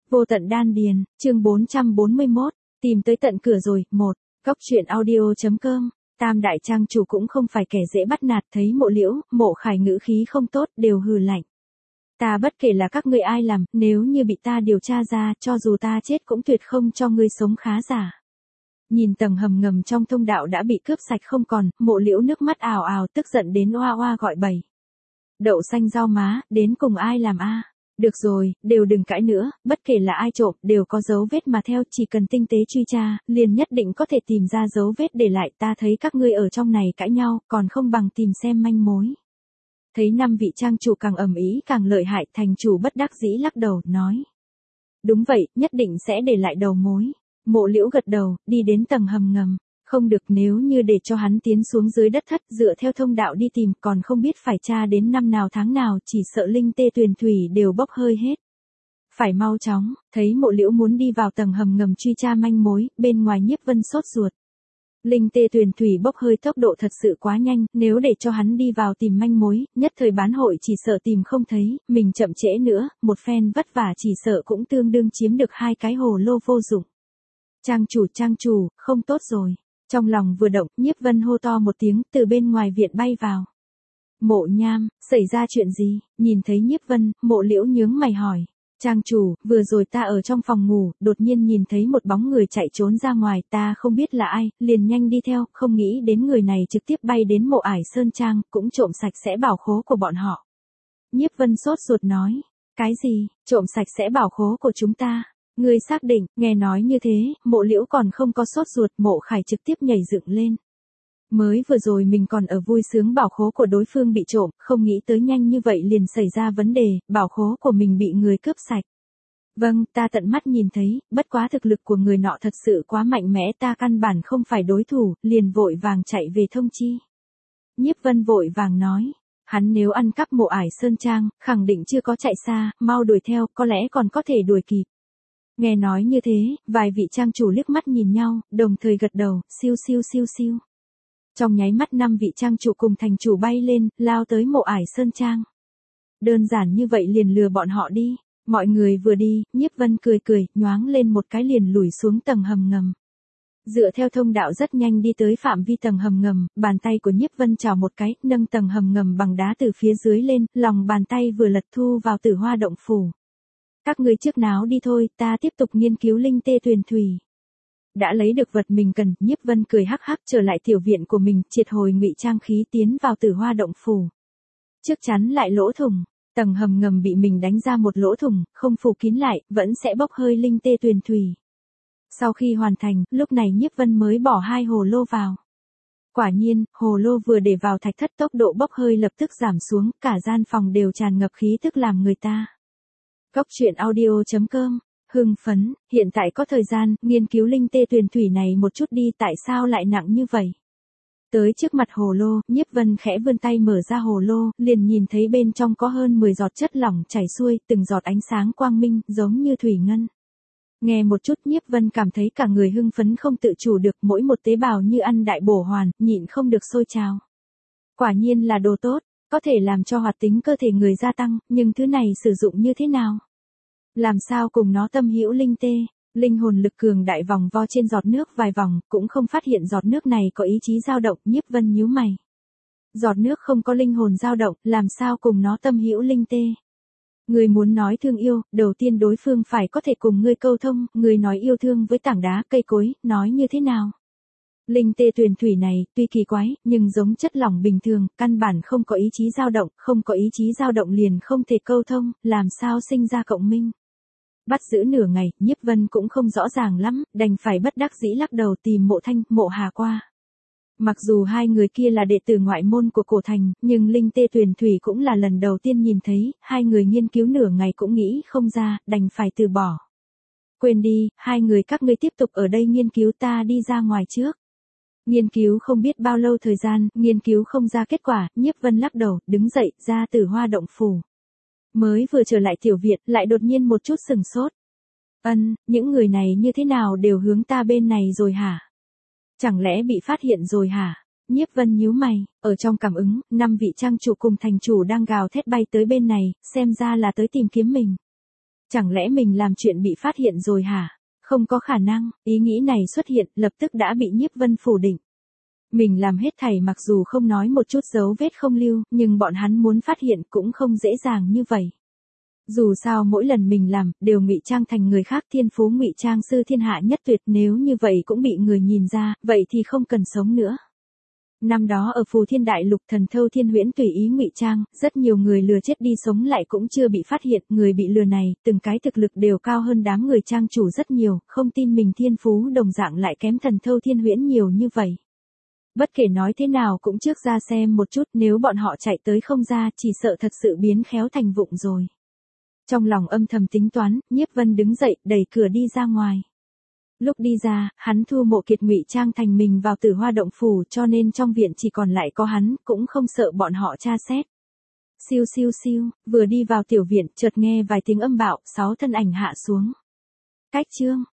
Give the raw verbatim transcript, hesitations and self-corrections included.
Vô tận đan điền, chương bốn trăm bốn mươi mốt, tìm tới tận cửa rồi, một, Cốc truyện audio.com, Tam đại trang chủ cũng không phải kẻ dễ bắt nạt, thấy Mộ Liễu, Mộ Khải ngữ khí không tốt, đều hừ lạnh. Ta bất kể là các ngươi ai làm, nếu như bị ta điều tra ra, cho dù ta chết cũng tuyệt không cho ngươi sống khá giả. Nhìn tầng hầm ngầm trong thông đạo đã bị cướp sạch không còn, Mộ Liễu nước mắt ào ào tức giận đến oa oa gọi bầy. Đậu xanh rau má, đến cùng ai làm a? Được rồi, đều đừng cãi nữa, bất kể là ai trộm, đều có dấu vết mà theo, chỉ cần tinh tế truy tra, liền nhất định có thể tìm ra dấu vết để lại, ta thấy các ngươi ở trong này cãi nhau, còn không bằng tìm xem manh mối. Thấy năm vị trang chủ càng ầm ĩ càng lợi hại, thành chủ bất đắc dĩ lắc đầu, nói. Đúng vậy, nhất định sẽ để lại đầu mối. Mộ Liễu gật đầu, đi đến tầng hầm ngầm. Không được, nếu như để cho hắn tiến xuống dưới đất thất dựa theo thông đạo đi tìm, còn không biết phải tra đến năm nào tháng nào, chỉ sợ linh tê tuyền thủy đều bốc hơi hết. Phải mau chóng, thấy Mộ Liễu muốn đi vào tầng hầm ngầm truy tra manh mối, bên ngoài Nhiếp Vân sốt ruột. Linh tê tuyền thủy bốc hơi tốc độ thật sự quá nhanh, nếu để cho hắn đi vào tìm manh mối, nhất thời bán hội chỉ sợ tìm không thấy, mình chậm trễ nữa, một phen vất vả chỉ sợ cũng tương đương chiếm được hai cái hồ lô vô dụng. Trang chủ trang chủ, không tốt rồi. Trong lòng vừa động, Nhiếp Vân hô to một tiếng, từ bên ngoài viện bay vào. Mộ Nham, xảy ra chuyện gì? Nhìn thấy Nhiếp Vân, Mộ Liễu nhướng mày hỏi. Trang chủ, vừa rồi ta ở trong phòng ngủ, đột nhiên nhìn thấy một bóng người chạy trốn ra ngoài, ta không biết là ai, liền nhanh đi theo, không nghĩ đến người này trực tiếp bay đến Mộ Ải Sơn Trang, cũng trộm sạch sẽ bảo khố của bọn họ. Nhiếp Vân sốt ruột nói. Cái gì, trộm sạch sẽ bảo khố của chúng ta? Ngươi xác định, nghe nói như thế, Mộ Liễu còn không có sốt ruột, Mộ Khải trực tiếp nhảy dựng lên. Mới vừa rồi mình còn ở vui sướng bảo khố của đối phương bị trộm, không nghĩ tới nhanh như vậy liền xảy ra vấn đề, bảo khố của mình bị người cướp sạch. Vâng, ta tận mắt nhìn thấy, bất quá thực lực của người nọ thật sự quá mạnh mẽ, ta căn bản không phải đối thủ, liền vội vàng chạy về thông chi. Nhiếp Vân vội vàng nói. Hắn nếu ăn cắp Mộ Ải Sơn Trang, khẳng định chưa có chạy xa, mau đuổi theo, có lẽ còn có thể đuổi kịp. Nghe nói như thế, vài vị trang chủ liếc mắt nhìn nhau, đồng thời gật đầu, siêu siêu siêu siêu. Trong nháy mắt năm vị trang chủ cùng thành chủ bay lên, lao tới Mộ Ải Sơn Trang. Đơn giản như vậy liền lừa bọn họ đi. Mọi người vừa đi, Nhiếp Vân cười cười, nhoáng lên một cái liền lùi xuống tầng hầm ngầm. Dựa theo thông đạo rất nhanh đi tới phạm vi tầng hầm ngầm, bàn tay của Nhiếp Vân chào một cái, nâng tầng hầm ngầm bằng đá từ phía dưới lên, lòng bàn tay vừa lật thu vào Tử Hoa động phủ. Các ngươi trước náo đi thôi, ta tiếp tục nghiên cứu linh tê tuyền thủy. Đã lấy được vật mình cần, Nhiếp Vân cười hắc hắc trở lại tiểu viện của mình, triệt hồi ngụy trang khí tiến vào Tử Hoa động phủ. Trước chắn lại lỗ thủng, tầng hầm ngầm bị mình đánh ra một lỗ thủng, không phủ kín lại, vẫn sẽ bốc hơi linh tê tuyền thủy. Sau khi hoàn thành, lúc này Nhiếp Vân mới bỏ hai hồ lô vào. Quả nhiên, hồ lô vừa để vào thạch thất tốc độ bốc hơi lập tức giảm xuống, cả gian phòng đều tràn ngập khí tức làm người ta. Cốc truyện audio.com, hưng phấn, hiện tại có thời gian, nghiên cứu linh tê tuyền thủy này một chút đi, tại sao lại nặng như vậy? Tới trước mặt hồ lô, Nhiếp Vân khẽ vươn tay mở ra hồ lô, liền nhìn thấy bên trong có hơn mười giọt chất lỏng chảy xuôi, từng giọt ánh sáng quang minh, giống như thủy ngân. Nghe một chút Nhiếp Vân cảm thấy cả người hưng phấn không tự chủ được, mỗi một tế bào như ăn đại bổ hoàn, nhịn không được sôi trào. Quả nhiên là đồ tốt. Có thể làm cho hoạt tính cơ thể người gia tăng, nhưng thứ này sử dụng như thế nào? Làm sao cùng nó tâm hữu linh tê, linh hồn lực cường đại vòng vo trên giọt nước vài vòng, cũng không phát hiện giọt nước này có ý chí dao động, Nhiếp Vân nhíu mày. Giọt nước không có linh hồn dao động, làm sao cùng nó tâm hữu linh tê? Người muốn nói thương yêu, đầu tiên đối phương phải có thể cùng ngươi câu thông, người nói yêu thương với tảng đá, cây cối, nói như thế nào? Linh tê tuyền thủy này, tuy kỳ quái, nhưng giống chất lỏng bình thường, căn bản không có ý chí dao động, không có ý chí dao động liền không thể câu thông, làm sao sinh ra cộng minh. Bắt giữ nửa ngày, Nhiếp Vân cũng không rõ ràng lắm, đành phải bất đắc dĩ lắc đầu tìm Mộ Thanh, Mộ Hà qua. Mặc dù hai người kia là đệ tử ngoại môn của cổ thành, nhưng linh tê tuyền thủy cũng là lần đầu tiên nhìn thấy, hai người nghiên cứu nửa ngày cũng nghĩ không ra, đành phải từ bỏ. Quên đi, hai người các ngươi tiếp tục ở đây nghiên cứu, ta đi ra ngoài trước. Nghiên cứu không biết bao lâu thời gian, nghiên cứu không ra kết quả, Nhiếp Vân lắc đầu, đứng dậy, ra Tử Hoa động phủ. Mới vừa trở lại tiểu viện, lại đột nhiên một chút sừng sốt. Ân, những người này như thế nào đều hướng ta bên này rồi hả? Chẳng lẽ bị phát hiện rồi hả? Nhiếp Vân nhíu mày, ở trong cảm ứng, năm vị trang chủ cùng thành chủ đang gào thét bay tới bên này, xem ra là tới tìm kiếm mình. Chẳng lẽ mình làm chuyện bị phát hiện rồi hả? Không có khả năng, ý nghĩ này xuất hiện, lập tức đã bị Nhiếp Vân phủ định. Mình làm hết thảy mặc dù không nói một chút dấu vết không lưu, nhưng bọn hắn muốn phát hiện cũng không dễ dàng như vậy. Dù sao mỗi lần mình làm, đều ngụy trang thành người khác, thiên phú ngụy trang sư thiên hạ nhất tuyệt, nếu như vậy cũng bị người nhìn ra, vậy thì không cần sống nữa. Năm đó ở Phù Thiên Đại Lục, Thần Thâu Thiên Huyễn tùy ý ngụy trang, rất nhiều người lừa chết đi sống lại cũng chưa bị phát hiện, người bị lừa này, từng cái thực lực đều cao hơn đám người trang chủ rất nhiều, không tin mình thiên phú đồng dạng lại kém Thần Thâu Thiên Huyễn nhiều như vậy. Bất kể nói thế nào cũng trước ra xem một chút, nếu bọn họ chạy tới không ra, chỉ sợ thật sự biến khéo thành vụng rồi. Trong lòng âm thầm tính toán, Nhiếp Vân đứng dậy, đẩy cửa đi ra ngoài. Lúc đi ra, hắn Thu Mộ Kiệt ngụy trang thành mình vào Tử Hoa động phủ, cho nên trong viện chỉ còn lại có hắn, cũng không sợ bọn họ tra xét. Siêu siêu siêu, vừa đi vào tiểu viện, chợt nghe vài tiếng âm bạo, sáu thân ảnh hạ xuống. Cách chương